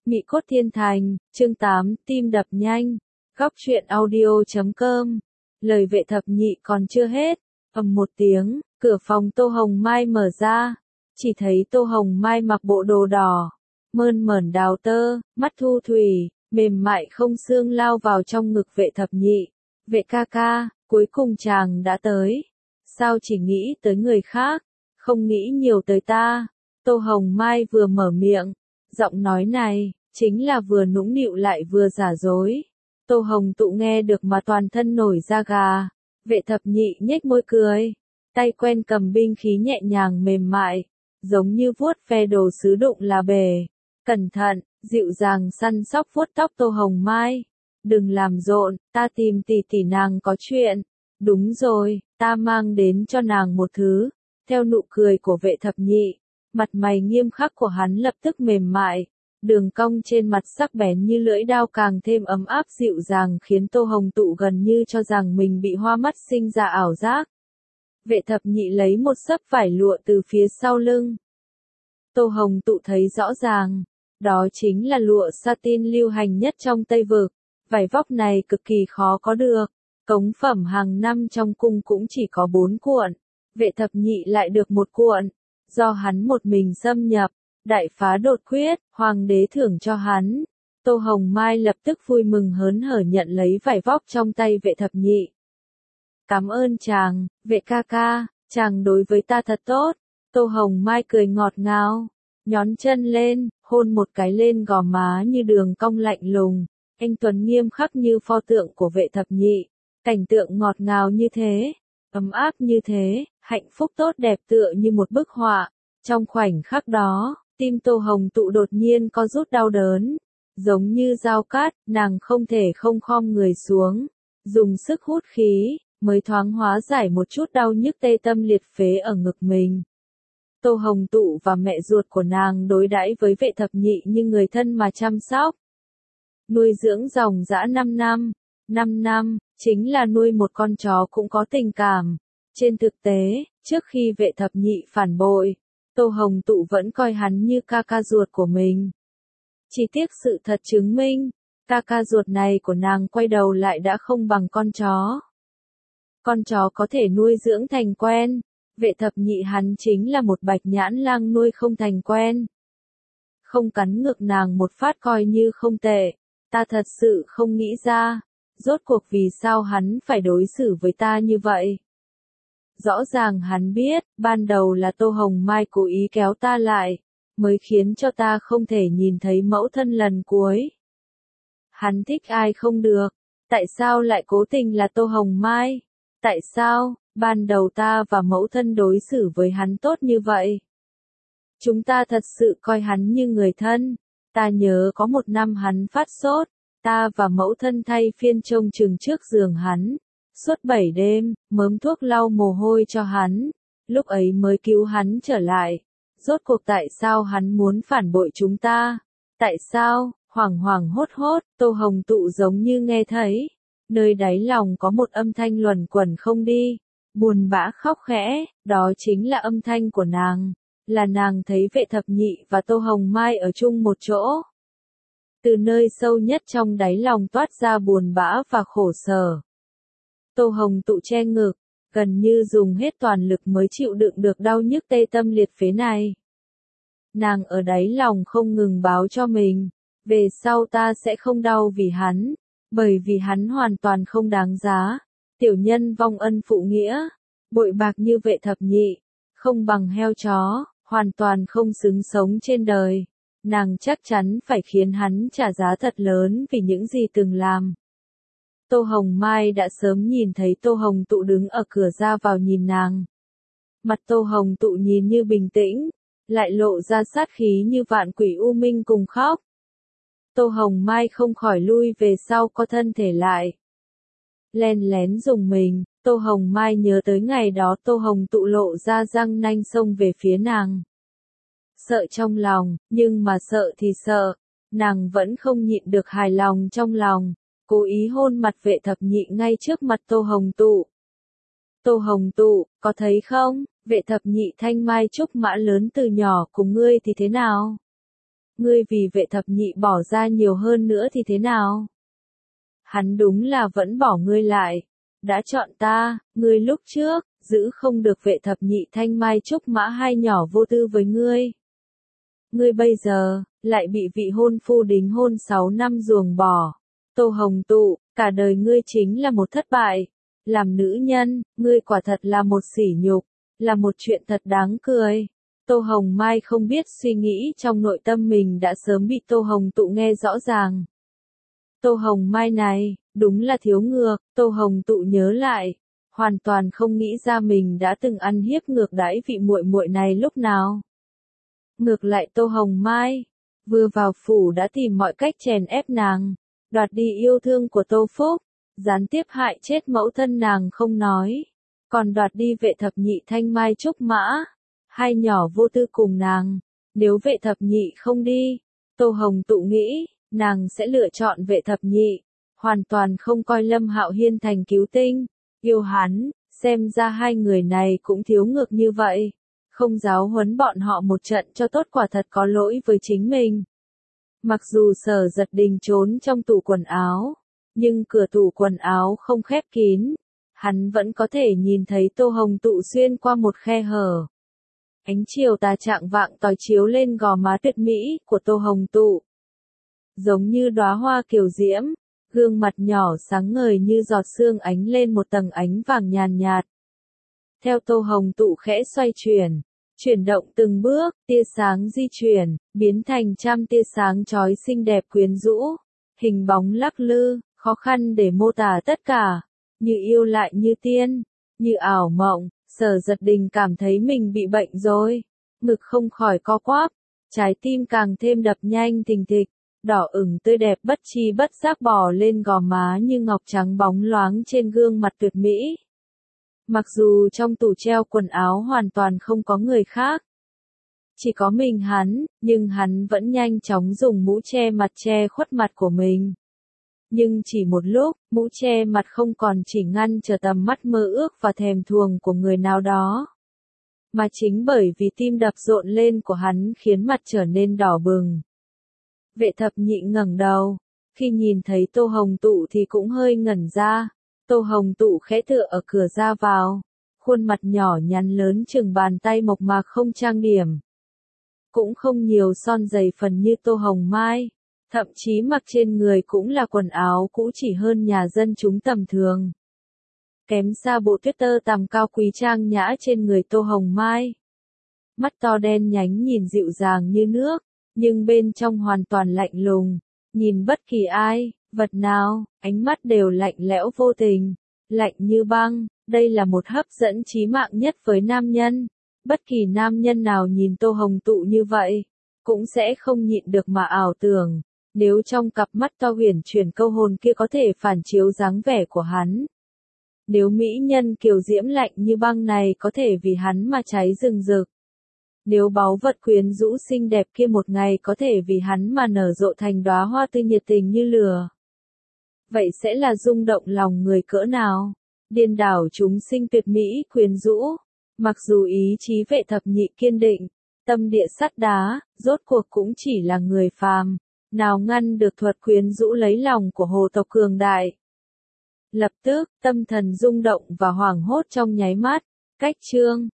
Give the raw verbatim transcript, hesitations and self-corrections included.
Mị cốt thiên thành, chương tám, tim đập nhanh. Góc truyện audio chấm com. Lời vệ thập nhị còn chưa hết. Ầm một tiếng, cửa phòng Tô Hồng Mai mở ra. Chỉ thấy Tô Hồng Mai mặc bộ đồ đỏ, mơn mởn đào tơ, mắt thu thủy, mềm mại không xương lao vào trong ngực vệ thập nhị. Vệ ca ca, cuối cùng chàng đã tới. Sao chỉ nghĩ tới người khác, không nghĩ nhiều tới ta? Tô Hồng Mai vừa mở miệng, giọng nói này, chính là vừa nũng nịu lại vừa giả dối. Tô Hồng Tụ nghe được mà toàn thân nổi da gà. Vệ thập nhị nhếch môi cười, tay quen cầm binh khí nhẹ nhàng mềm mại, giống như vuốt ve đồ sứ đụng là bể. Cẩn thận, dịu dàng săn sóc vuốt tóc Tô Hồng Mai. Đừng làm rộn, ta tìm tỷ tỷ nàng có chuyện. Đúng rồi, ta mang đến cho nàng một thứ. Theo nụ cười của vệ thập nhị, mặt mày nghiêm khắc của hắn lập tức mềm mại. Đường cong trên mặt sắc bén như lưỡi dao càng thêm ấm áp dịu dàng khiến Tô Hồng Tụ gần như cho rằng mình bị hoa mắt sinh ra ảo giác. Vệ thập nhị lấy một xấp vải lụa từ phía sau lưng. Tô Hồng Tụ thấy rõ ràng, đó chính là lụa satin lưu hành nhất trong Tây Vực. Vải vóc này cực kỳ khó có được, cống phẩm hàng năm trong cung cũng chỉ có bốn cuộn. Vệ thập nhị lại được một cuộn, do hắn một mình xâm nhập. Đại phá đột quyết, hoàng đế thưởng cho hắn. Tô Hồng Mai lập tức vui mừng hớn hở nhận lấy vải vóc trong tay vệ thập nhị. Cảm ơn chàng, vệ ca ca, chàng đối với ta thật tốt. Tô Hồng Mai cười ngọt ngào, nhón chân lên, hôn một cái lên gò má như đường cong lạnh lùng. Anh tuấn nghiêm khắc như pho tượng của vệ thập nhị. Cảnh tượng ngọt ngào như thế, ấm áp như thế, hạnh phúc tốt đẹp tựa như một bức họa. Trong khoảnh khắc đó, tim Tô Hồng Tụ đột nhiên có rút đau đớn, giống như dao cát, nàng không thể không khom người xuống, dùng sức hút khí, mới thoáng hóa giải một chút đau nhức tê tâm liệt phế ở ngực mình. Tô Hồng Tụ và mẹ ruột của nàng đối đãi với vệ thập nhị như người thân mà chăm sóc. Nuôi dưỡng dòng dã năm năm, năm năm, chính là nuôi một con chó cũng có tình cảm. Trên thực tế, trước khi vệ thập nhị phản bội, Tô Hồng Tụ vẫn coi hắn như ca ca ruột của mình. Chỉ tiếc sự thật chứng minh, ca ca ruột này của nàng quay đầu lại đã không bằng con chó. Con chó có thể nuôi dưỡng thành quen, vệ thập nhị hắn chính là một bạch nhãn lang nuôi không thành quen. Không cắn ngược nàng một phát coi như không tệ, ta thật sự không nghĩ ra, rốt cuộc vì sao hắn phải đối xử với ta như vậy. Rõ ràng hắn biết, ban đầu là Tô Hồng Mai cố ý kéo ta lại, mới khiến cho ta không thể nhìn thấy mẫu thân lần cuối. Hắn thích ai không được, tại sao lại cố tình là Tô Hồng Mai? Tại sao, ban đầu ta và mẫu thân đối xử với hắn tốt như vậy? Chúng ta thật sự coi hắn như người thân. Ta nhớ có một năm hắn phát sốt, ta và mẫu thân thay phiên trông chừng trước giường hắn. Suốt bảy đêm, mớm thuốc lau mồ hôi cho hắn, lúc ấy mới cứu hắn trở lại. Rốt cuộc tại sao hắn muốn phản bội chúng ta? Tại sao? Hoảng hoảng hốt hốt, Tô Hồng Tụ giống như nghe thấy. Nơi đáy lòng có một âm thanh luẩn quẩn không đi, buồn bã khóc khẽ, đó chính là âm thanh của nàng. Là nàng thấy vệ thập nhị và Tô Hồng Mai ở chung một chỗ. Từ nơi sâu nhất trong đáy lòng toát ra buồn bã và khổ sở. Tô Hồng Tụ che ngực, gần như dùng hết toàn lực mới chịu đựng được đau nhức tê tâm liệt phế này. Nàng ở đáy lòng không ngừng báo cho mình, về sau ta sẽ không đau vì hắn, bởi vì hắn hoàn toàn không đáng giá. Tiểu nhân vong ân phụ nghĩa, bội bạc như vệ thập nhị, không bằng heo chó, hoàn toàn không xứng sống trên đời. Nàng chắc chắn phải khiến hắn trả giá thật lớn vì những gì từng làm. Tô Hồng Mai đã sớm nhìn thấy Tô Hồng Tụ đứng ở cửa ra vào nhìn nàng. Mặt Tô Hồng Tụ nhìn như bình tĩnh, lại lộ ra sát khí như vạn quỷ u minh cùng khóc. Tô Hồng Mai không khỏi lui về sau co thân thể lại. Len lén dùng mình, Tô Hồng Mai nhớ tới ngày đó Tô Hồng Tụ lộ ra răng nanh xông về phía nàng. Sợ trong lòng, nhưng mà sợ thì sợ, nàng vẫn không nhịn được hài lòng trong lòng. Cố ý hôn mặt vệ thập nhị ngay trước mặt Tô Hồng Tụ. Tô Hồng Tụ, có thấy không, vệ thập nhị thanh mai trúc mã lớn từ nhỏ cùng ngươi thì thế nào? ngươi vì vệ thập nhị bỏ ra nhiều hơn nữa thì thế nào? Hắn đúng là vẫn bỏ ngươi lại. Đã chọn ta, ngươi lúc trước, giữ không được vệ thập nhị thanh mai trúc mã hai nhỏ vô tư với ngươi. Ngươi bây giờ, lại bị vị hôn phu đính hôn sáu năm ruồng bỏ. Tô Hồng Tụ, cả đời ngươi chính là một thất bại. Làm nữ nhân, ngươi quả thật là một sỉ nhục, là một chuyện thật đáng cười. Tô Hồng Mai không biết suy nghĩ trong nội tâm mình đã sớm bị Tô Hồng Tụ nghe rõ ràng. Tô Hồng Mai này, đúng là thiếu ngược, Tô Hồng Tụ nhớ lại, hoàn toàn không nghĩ ra mình đã từng ăn hiếp ngược đãi vị muội muội này lúc nào. Ngược lại Tô Hồng Mai, vừa vào phủ đã tìm mọi cách chèn ép nàng, đoạt đi yêu thương của Tô Phúc, gián tiếp hại chết mẫu thân nàng không nói, còn đoạt đi vệ thập nhị thanh mai trúc mã, hai nhỏ vô tư cùng nàng. Nếu vệ thập nhị không đi, Tô Hồng Tụ nghĩ, nàng sẽ lựa chọn vệ thập nhị, hoàn toàn không coi Lâm Hạo Hiên thành cứu tinh, yêu hắn, xem ra hai người này cũng thiếu ngược như vậy. Không giáo huấn bọn họ một trận cho tốt quả thật có lỗi với chính mình. Mặc dù Sở Giật Đình trốn trong tủ quần áo, nhưng cửa tủ quần áo không khép kín, hắn vẫn có thể nhìn thấy Tô Hồng Tụ xuyên qua một khe hở. Ánh chiều tà trạng vạng tỏi chiếu lên gò má tuyệt mỹ của Tô Hồng Tụ. Giống như đóa hoa kiều diễm, gương mặt nhỏ sáng ngời như giọt sương ánh lên một tầng ánh vàng nhàn nhạt. Theo Tô Hồng Tụ khẽ xoay chuyển, chuyển động từng bước, tia sáng di chuyển, biến thành trăm tia sáng chói xinh đẹp quyến rũ, hình bóng lắc lư, khó khăn để mô tả tất cả, như yêu lại như tiên, như ảo mộng. Sở Giật Đình cảm thấy mình bị bệnh rồi, ngực không khỏi co quắp, trái tim càng thêm đập nhanh thình thịch, đỏ ửng tươi đẹp bất chi bất giác bò lên gò má như ngọc trắng bóng loáng trên gương mặt tuyệt mỹ. Mặc dù trong tủ treo quần áo hoàn toàn không có người khác, chỉ có mình hắn, nhưng hắn vẫn nhanh chóng dùng mũ che mặt che khuất mặt của mình. Nhưng chỉ một lúc, mũ che mặt không còn chỉ ngăn trở tầm mắt mơ ước và thèm thuồng của người nào đó, mà chính bởi vì tim đập rộn lên của hắn khiến mặt trở nên đỏ bừng. Vệ thập nhị ngẩng đầu, khi nhìn thấy Tô Hồng Tụ thì cũng hơi ngẩn ra. Tô Hồng Tụ khẽ tựa ở cửa ra vào, khuôn mặt nhỏ nhắn lớn chừng bàn tay mộc mạc không trang điểm. Cũng không nhiều son dày phần như Tô Hồng Mai, thậm chí mặc trên người cũng là quần áo cũ chỉ hơn nhà dân chúng tầm thường. Kém xa bộ tuyết tơ tằm cao quý trang nhã trên người Tô Hồng Mai. Mắt to đen nhánh nhìn dịu dàng như nước, nhưng bên trong hoàn toàn lạnh lùng, nhìn bất kỳ ai, vật nào, ánh mắt đều lạnh lẽo vô tình, lạnh như băng. Đây là một hấp dẫn chí mạng nhất với nam nhân. Bất kỳ nam nhân nào nhìn Tô Hồng Tụ như vậy, cũng sẽ không nhịn được mà ảo tưởng, nếu trong cặp mắt to huyền chuyển câu hồn kia có thể phản chiếu dáng vẻ của hắn. Nếu mỹ nhân kiều diễm lạnh như băng này có thể vì hắn mà cháy rừng rực. Nếu báu vật quyến rũ xinh đẹp kia một ngày có thể vì hắn mà nở rộ thành đóa hoa tươi nhiệt tình như lửa. Vậy sẽ là rung động lòng người cỡ nào? Điên đảo chúng sinh tuyệt mỹ quyến rũ. Mặc dù ý chí vệ thập nhị kiên định, tâm địa sắt đá, rốt cuộc cũng chỉ là người phàm, nào ngăn được thuật quyến rũ lấy lòng của hồ tộc cường đại. Lập tức, tâm thần rung động và hoảng hốt trong nháy mắt. Cách chương